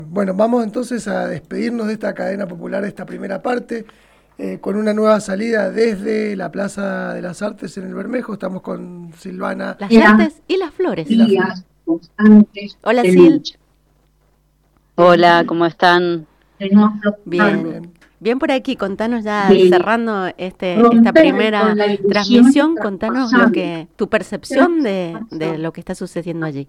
Bueno, vamos entonces a despedirnos de esta cadena popular, de esta primera parte, con una nueva salida desde la Plaza de las Artes en el Bermejo. Estamos con Silvana. Las artes y las flores. Hola, Sil. Hola, ¿cómo están? Bien. Bien por aquí, contanos ya cerrando esta primera transmisión, contanos tu percepción de lo que está sucediendo allí.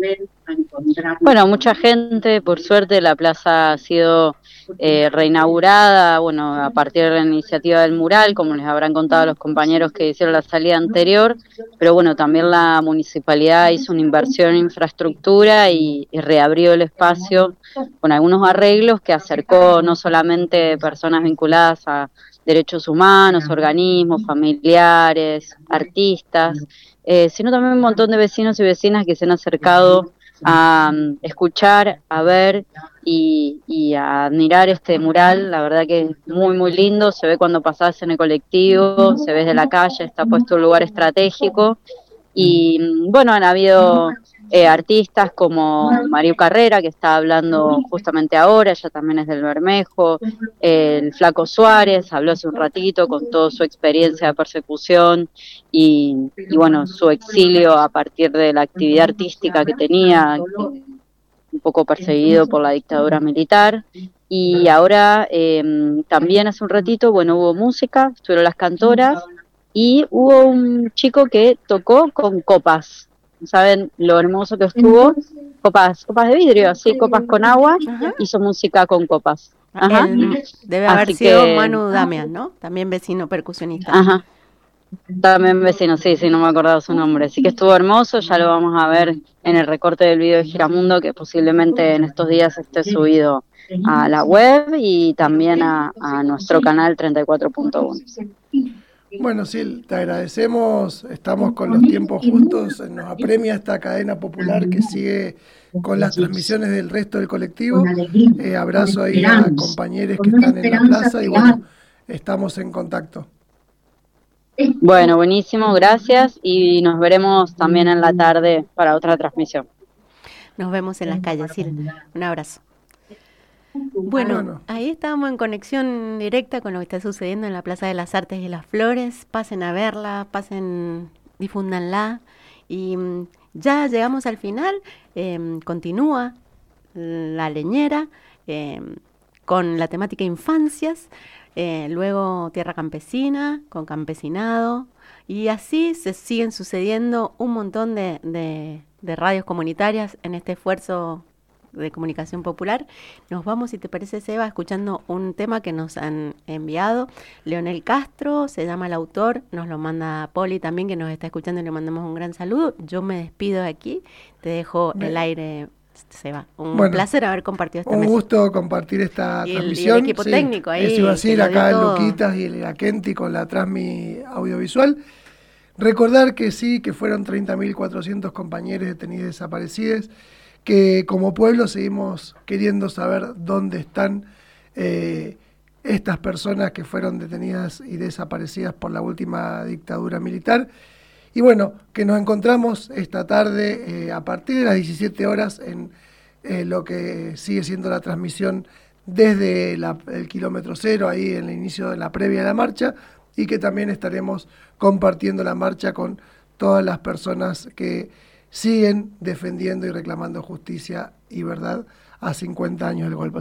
Bueno, mucha gente, por suerte la plaza ha sido reinaugurada, bueno, a partir de la iniciativa del mural, como les habrán contado los compañeros que hicieron la salida anterior, pero bueno, también la municipalidad hizo una inversión en infraestructura y reabrió el espacio con algunos arreglos que acercó no solamente personas vinculadas a derechos humanos, organismos, familiares, artistas, sino también un montón de vecinos y vecinas que se han acercado a escuchar, a ver y a admirar este mural. La verdad que es muy muy lindo, se ve cuando pasás en el colectivo, se ve desde la calle, está puesto en un lugar estratégico y bueno, han habido artistas como Mario Carrera, que está hablando justamente ahora, ella también es del Bermejo, el Flaco Suárez habló hace un ratito con toda su experiencia de persecución y bueno, su exilio a partir de la actividad artística que tenía, un poco perseguido por la dictadura militar. Y ahora también hace un ratito, bueno, hubo música, estuvieron las cantoras y hubo un chico que tocó con copas. ¿Saben lo hermoso que estuvo? Copas de vidrio, así, copas con agua. Ajá. Hizo música con copas. Ajá. Debe haber sido Manu Damián, ¿no? También vecino percusionista. Ajá. También vecino, sí, no me acordaba su nombre. Así que estuvo hermoso, ya lo vamos a ver en el recorte del video de Giramundo, que posiblemente en estos días esté subido a la web y también a nuestro canal 34.1. Bueno, Sil, te agradecemos, estamos con los tiempos justos, nos apremia esta cadena popular que sigue con las transmisiones del resto del colectivo. Abrazo ahí a compañeros que están en la plaza y bueno, estamos en contacto. Bueno, buenísimo, gracias y nos veremos también en la tarde para otra transmisión. Nos vemos en las calles, Sil. Un abrazo. Bueno, ahí estábamos en conexión directa con lo que está sucediendo en la Plaza de las Artes y las Flores. Pasen a verla, difúndanla. Y ya llegamos al final. Continúa La Leñera con la temática infancias. Luego Tierra Campesina con campesinado. Y así se siguen sucediendo un montón de radios comunitarias en este esfuerzo de comunicación popular. Nos vamos, si te parece, Seba, escuchando un tema que nos han enviado. Leonel Castro, se llama el autor, nos lo manda Poli también, que nos está escuchando y le mandamos un gran saludo. Yo me despido de aquí, te dejo el aire, Seba. Un placer haber compartido esta mesa. Un gusto compartir esta transmisión. Y el equipo técnico ahí. Eso iba a decir, acá el Luquitas y el Akenti con la transmi audiovisual. Recordar que sí, que fueron 30.400 compañeros detenidos y desaparecidos, que como pueblo seguimos queriendo saber dónde están estas personas que fueron detenidas y desaparecidas por la última dictadura militar. Y bueno, que nos encontramos esta tarde a partir de las 17 horas en lo que sigue siendo la transmisión desde el kilómetro cero, ahí en el inicio de la previa de la marcha, y que también estaremos compartiendo la marcha con todas las personas que siguen defendiendo y reclamando justicia y verdad a 50 años del golpe.